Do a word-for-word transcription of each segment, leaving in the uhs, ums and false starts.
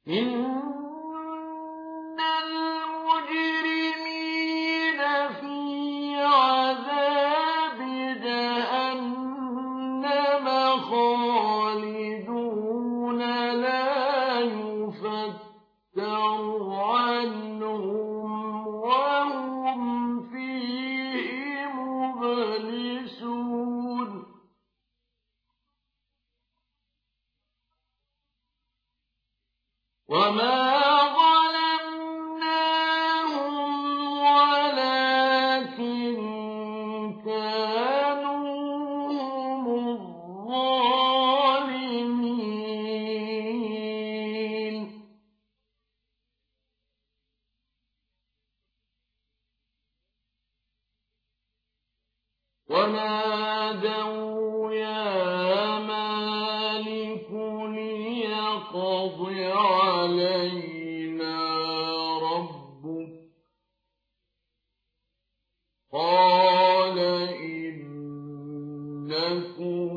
إن المجرمين في عذاب جهنم خالدون لا يفتر عنهم وهم فيه مبلسون وما ونادوا يا مالك ليقض علينا ربك قال إنكم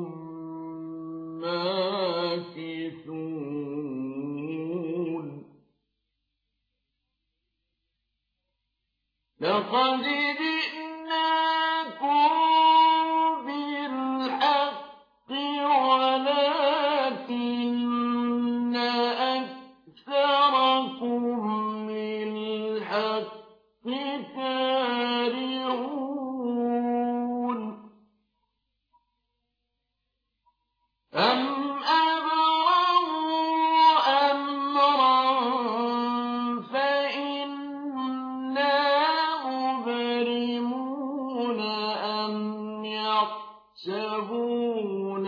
ماكثون لقد جئناكم بالحق ولكن أكثركم للحق كارهون أم أبرموا أمرا فإنا مبرمون أم يحسبون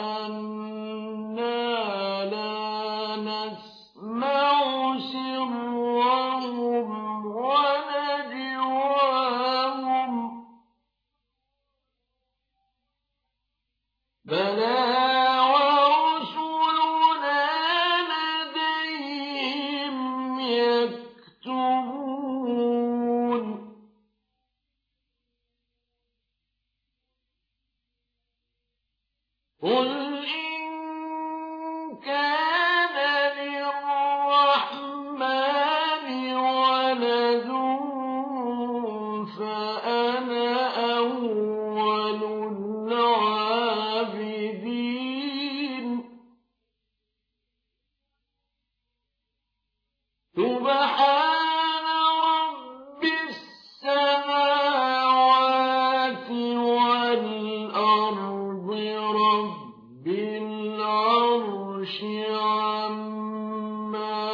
أنا لا نسمع سرهم ونجواهم بلى ورسلنا لديهم يكتبون قل إن كان للرحمن ولد فأنا أول العابدين سبحان رب السماوات والأرض رب العرش عما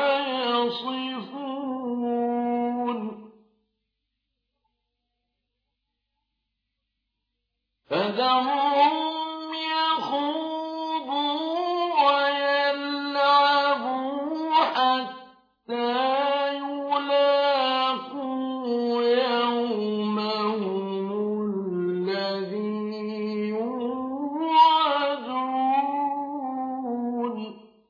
يصفون فذرهم يخوضوا ويلعبوا حتى يلاقوا يومهم الذي يوعدون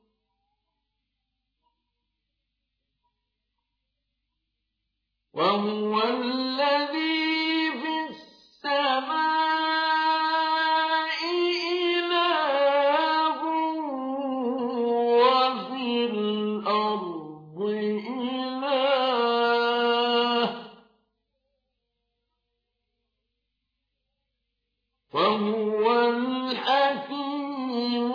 وهو الذي في السماء إله وفي الأرض إله وهو الحكيم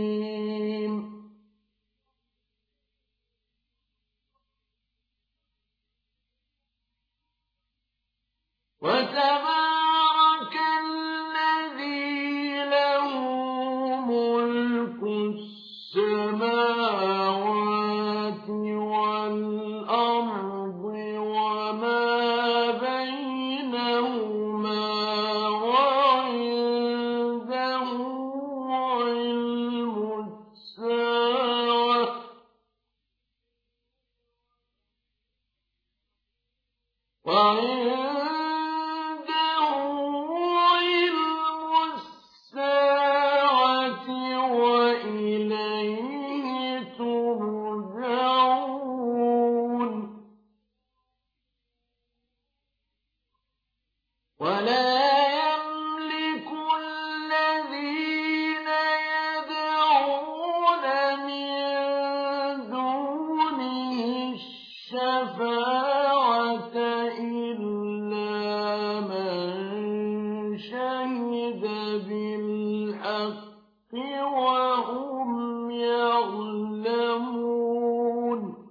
العليم وهم يعلمون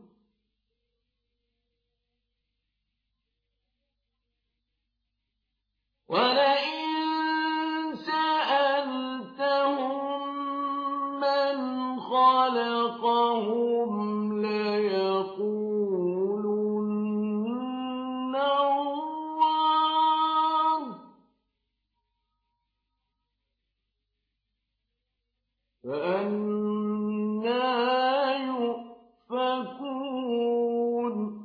ولئن سألتهم من خلقهم ليقولن الله فأنى يؤفكون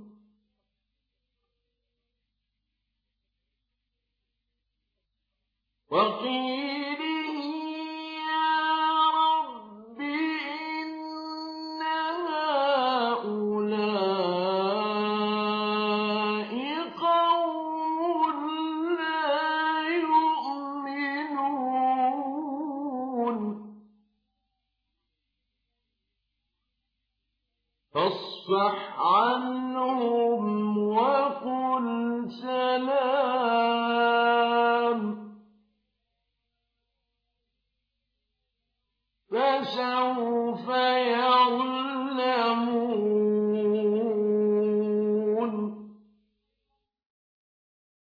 وقيله يا رب إن هؤلاء قوم لا يؤمنون فاصفح عنهم وقل سلام فسوف يعلمون